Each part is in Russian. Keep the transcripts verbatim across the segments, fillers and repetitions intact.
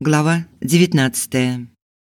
Глава девятнадцатая.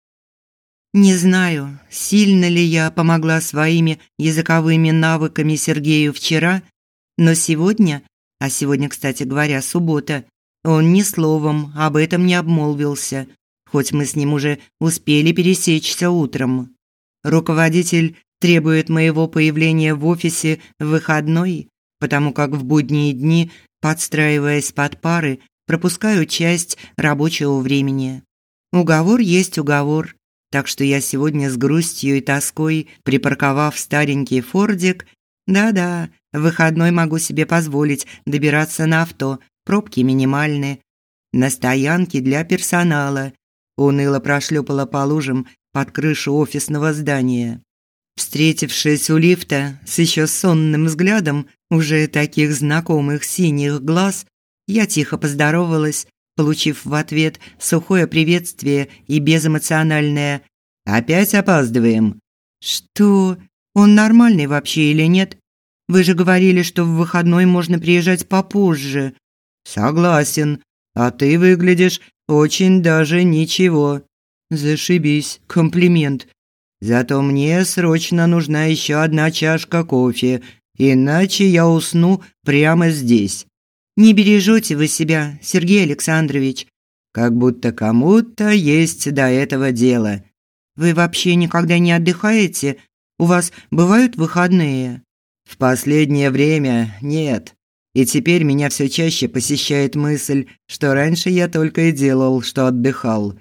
Не знаю, сильно ли я помогла своими языковыми навыками Сергею вчера, но сегодня, а сегодня, кстати говоря, суббота, он ни словом об этом не обмолвился, хоть мы с ним уже успели пересечься утром. Руководитель требует моего появления в офисе в выходной, потому как в будние дни, подстраиваясь под пары, пропускаю часть рабочего времени. Уговор есть уговор, так что я сегодня с грустью и тоской, припарковав старенький фордик, да-да, в выходной могу себе позволить добираться на авто, пробки минимальные, на стоянке для персонала, уныло прошлепала по лужам под крышу офисного здания. Встретившись у лифта с еще сонным взглядом уже таких знакомых синих глаз, я тихо поздоровалась, получив в ответ сухое приветствие и безэмоциональное «Опять опаздываем». «Что? Он нормальный вообще или нет? Вы же говорили, что в выходной можно приезжать попозже». «Согласен. А ты выглядишь очень даже ничего». «Зашибись, комплимент. Зато мне срочно нужна еще одна чашка кофе, иначе я усну прямо здесь». «Не бережете вы себя, Сергей Александрович». «Как будто кому-то есть до этого дело». «Вы вообще никогда не отдыхаете? У вас бывают выходные?» «В последнее время нет. И теперь меня все чаще посещает мысль, что раньше я только и делал, что отдыхал».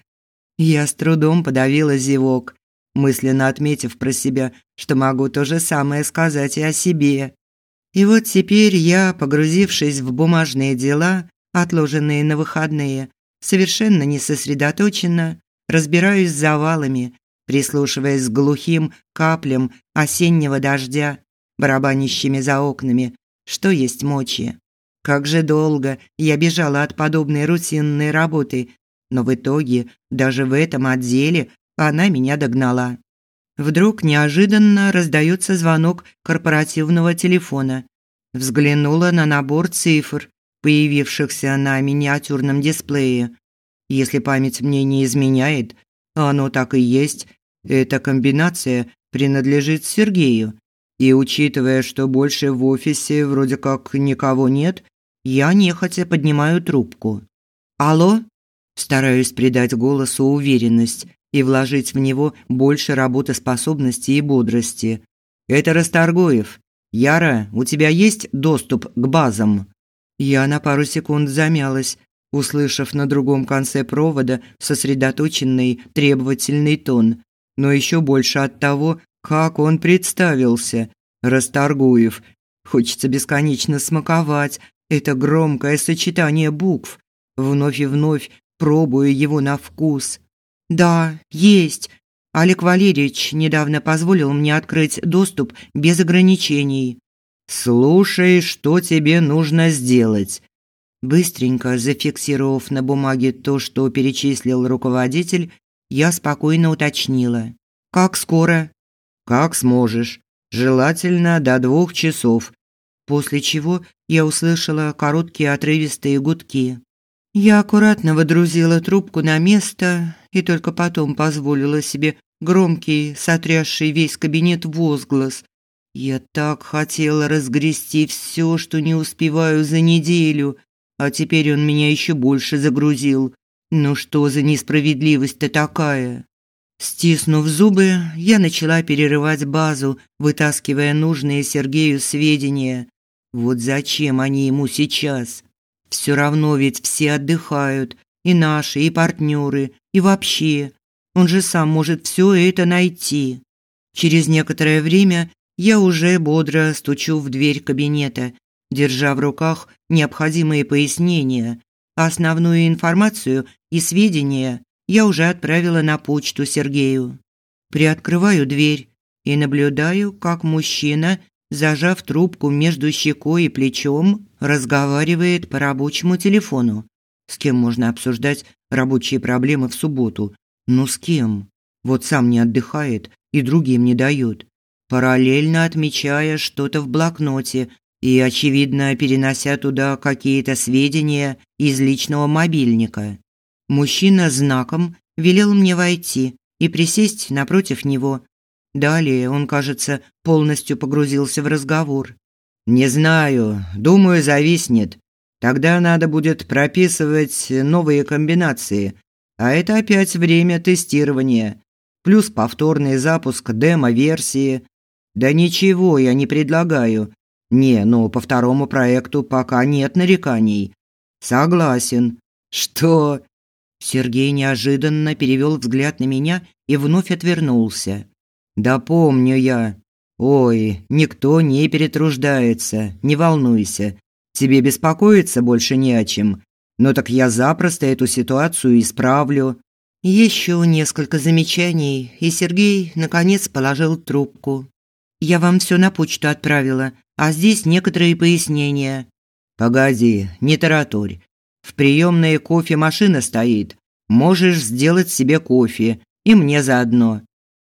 Я с трудом подавила зевок, мысленно отметив про себя, что могу то же самое сказать и о себе. И вот теперь я, погрузившись в бумажные дела, отложенные на выходные, совершенно не сосредоточенно разбираюсь с завалами, прислушиваясь к глухим каплям осеннего дождя, барабанящими за окнами, что есть мочи. Как же долго я бежала от подобной рутинной работы, но в итоге даже в этом отделе она меня догнала. Вдруг неожиданно раздается звонок корпоративного телефона. Взглянула на набор цифр, появившихся на миниатюрном дисплее. Если память мне не изменяет, оно так и есть. Эта комбинация принадлежит Сергею. И учитывая, что больше в офисе вроде как никого нет, я нехотя поднимаю трубку. «Алло?» Стараюсь придать голосу уверенность и вложить в него больше работоспособности и бодрости. «Это Расторгуев. Яра, у тебя есть доступ к базам?» Я на пару секунд замялась, услышав на другом конце провода сосредоточенный, требовательный тон, но еще больше от того, как он представился. Расторгуев. Хочется бесконечно смаковать это громкое сочетание букв, вновь и вновь пробуя его на вкус. «Да, есть. Олег Валерьевич недавно позволил мне открыть доступ без ограничений». «Слушай, что тебе нужно сделать». Быстренько зафиксировав на бумаге то, что перечислил руководитель, я спокойно уточнила. «Как скоро?» «Как сможешь. Желательно до двух часов». После чего я услышала короткие отрывистые гудки. Я аккуратно водрузила трубку на место и только потом позволила себе громкий, сотрясший весь кабинет возглас. Я так хотела разгрести все, что не успеваю за неделю, а теперь он меня еще больше загрузил. Ну что за несправедливость-то такая? Стиснув зубы, я начала перерывать базу, вытаскивая нужные Сергею сведения. Вот зачем они ему сейчас? Все равно ведь все отдыхают, и наши, и партнеры, и вообще. Он же сам может все это найти. Через некоторое время я уже бодро стучу в дверь кабинета, держа в руках необходимые пояснения. Основную информацию и сведения я уже отправила на почту Сергею. Приоткрываю дверь и наблюдаю, как мужчина, зажав трубку между щекой и плечом, разговаривает по рабочему телефону. С кем можно обсуждать рабочие проблемы в субботу? Ну с кем? Вот сам не отдыхает и другим не дает. Параллельно отмечая что-то в блокноте и, очевидно, перенося туда какие-то сведения из личного мобильника. Мужчина знаком велел мне войти и присесть напротив него. Далее он, кажется, полностью погрузился в разговор. «Не знаю, думаю, зависнет. Тогда надо будет прописывать новые комбинации, а это опять время тестирования, плюс повторный запуск демо-версии. Да ничего я не предлагаю. Не, ну по второму проекту пока нет нареканий». «Согласен». «Что?» Сергей неожиданно перевел взгляд на меня и вновь отвернулся. «Да помню я. Ой, никто не перетруждается, не волнуйся. Тебе беспокоиться больше не о чем. Ну так я запросто эту ситуацию исправлю». Еще несколько замечаний, и Сергей наконец положил трубку. «Я вам все на почту отправила, а здесь некоторые пояснения». «Погоди, не тараторь. В приемной кофемашина стоит. Можешь сделать себе кофе, и мне заодно».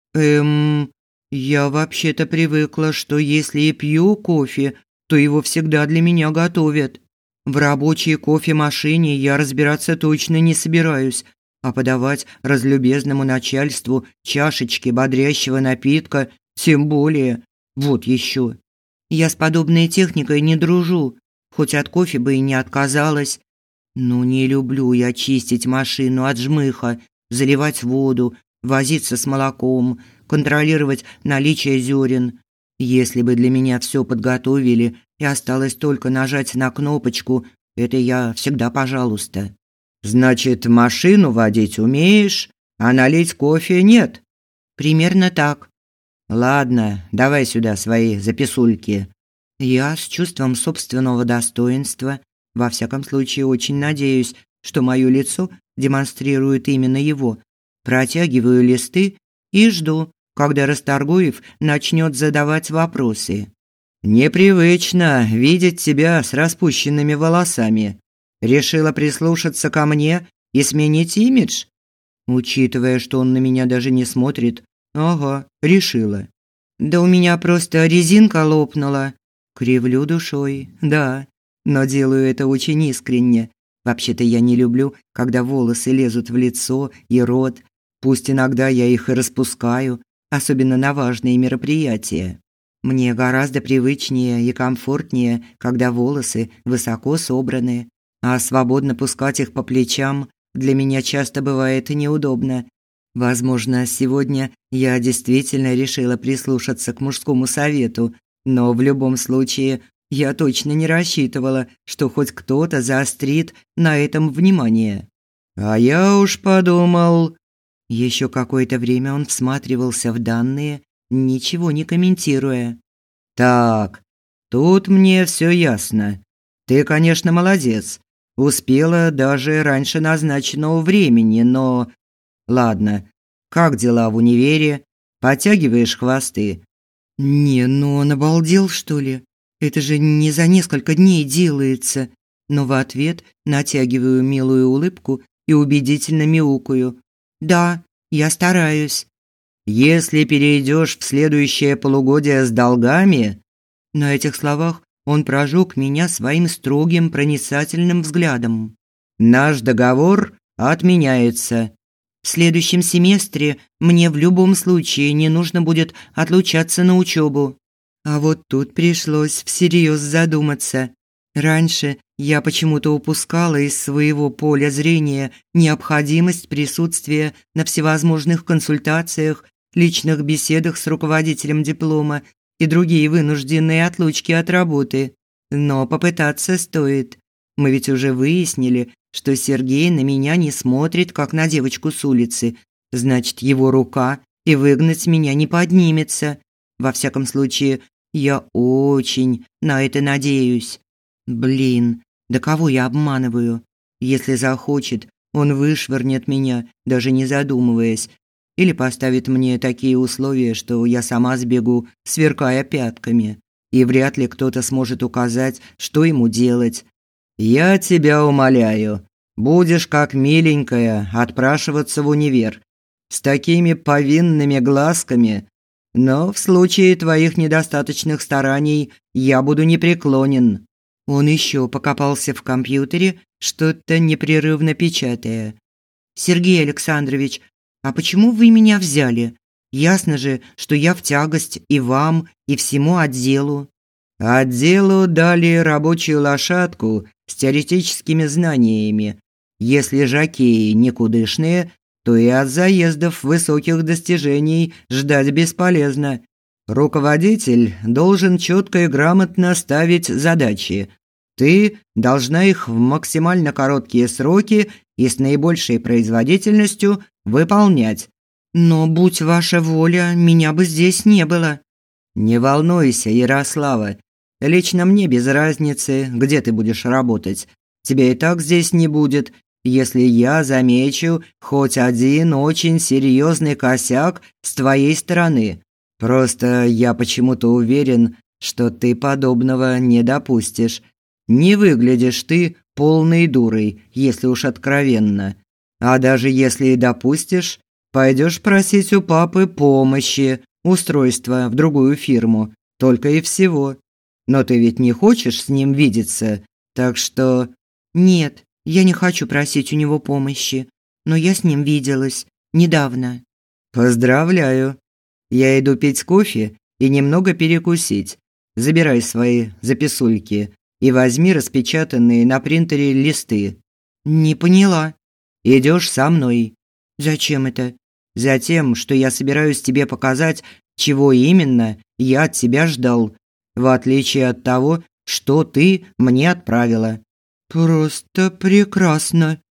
«Эм, я вообще-то привыкла, что если и пью кофе, то его всегда для меня готовят. В рабочей кофемашине я разбираться точно не собираюсь, а подавать разлюбезному начальству чашечки бодрящего напитка тем более. Вот еще. Я с подобной техникой не дружу, хоть от кофе бы и не отказалась. Но не люблю я чистить машину от жмыха, заливать воду, возиться с молоком, контролировать наличие зерен. Если бы для меня все подготовили и осталось только нажать на кнопочку, это я всегда пожалуйста. Значит, машину водить умеешь, а налить кофе нет? Примерно так. Ладно, давай сюда свои записульки. Я с чувством собственного достоинства, во всяком случае, очень надеюсь, что мое лицо демонстрирует именно его, протягиваю листы и жду, когда Расторгуев начнет задавать вопросы. «Непривычно видеть тебя с распущенными волосами. Решила прислушаться ко мне и сменить имидж?» Учитывая, что он на меня даже не смотрит, ага, решила. «Да у меня просто резинка лопнула». Кривлю душой, да, но делаю это очень искренне. Вообще-то я не люблю, когда волосы лезут в лицо и рот. Пусть иногда я их и распускаю, особенно на важные мероприятия. Мне гораздо привычнее и комфортнее, когда волосы высоко собраны, а свободно пускать их по плечам для меня часто бывает неудобно. Возможно, сегодня я действительно решила прислушаться к мужскому совету, но в любом случае я точно не рассчитывала, что хоть кто-то заострит на этом внимание. А я уж подумал. Еще какое-то время он всматривался в данные, ничего не комментируя. Так, тут мне все ясно. Ты, конечно, молодец. Успела даже раньше назначенного времени, но ладно. Как дела в универе? Подтягиваешь хвосты? Не, ну он обалдел, что ли? Это же не за несколько дней делается. Но в ответ натягиваю милую улыбку и убедительно мяукаю. Да, я стараюсь. Если перейдешь в следующее полугодие с долгами, на этих словах он прожег меня своим строгим проницательным взглядом. Наш договор отменяется. В следующем семестре мне в любом случае не нужно будет отлучаться на учебу. А вот тут пришлось всерьез задуматься. Раньше я почему-то упускала из своего поля зрения необходимость присутствия на всевозможных консультациях, личных беседах с руководителем диплома и другие вынужденные отлучки от работы. Но попытаться стоит. Мы ведь уже выяснили, что Сергей на меня не смотрит, как на девочку с улицы. Значит, его рука и выгнать меня не поднимется. Во всяком случае, я очень на это надеюсь. Блин, да кого я обманываю? Если захочет, он вышвырнет меня, даже не задумываясь. Или поставит мне такие условия, что я сама сбегу, сверкая пятками. И вряд ли кто-то сможет указать, что ему делать. Я тебя умоляю, будешь как миленькая отпрашиваться в универ с такими повинными глазками, но в случае твоих недостаточных стараний я буду непреклонен. Он еще покопался в компьютере, что-то непрерывно печатая. Сергей Александрович, а почему вы меня взяли? Ясно же, что я в тягость и вам, и всему отделу. Отделу дали рабочую лошадку с теоретическими знаниями. Если жокеи никудышные, то и от заездов высоких достижений ждать бесполезно. Руководитель должен четко и грамотно ставить задачи. Ты должна их в максимально короткие сроки и с наибольшей производительностью выполнять. Но, будь ваша воля, меня бы здесь не было. Не волнуйся, Ярослава. Лично мне без разницы, где ты будешь работать. Тебя и так здесь не будет, если я замечу хоть один очень серьезный косяк с твоей стороны. Просто я почему-то уверен, что ты подобного не допустишь. Не выглядишь ты полной дурой, если уж откровенно. А даже если и допустишь, пойдешь просить у папы помощи, устройства в другую фирму, только и всего. Но ты ведь не хочешь с ним видеться, так что... Нет, я не хочу просить у него помощи, но я с ним виделась недавно. Поздравляю. Я иду пить кофе и немного перекусить. Забирай свои записульки и возьми распечатанные на принтере листы. Не поняла. Идешь со мной. Зачем это? Затем, что я собираюсь тебе показать, чего именно я от тебя ждал, в отличие от того, что ты мне отправила. Просто прекрасно.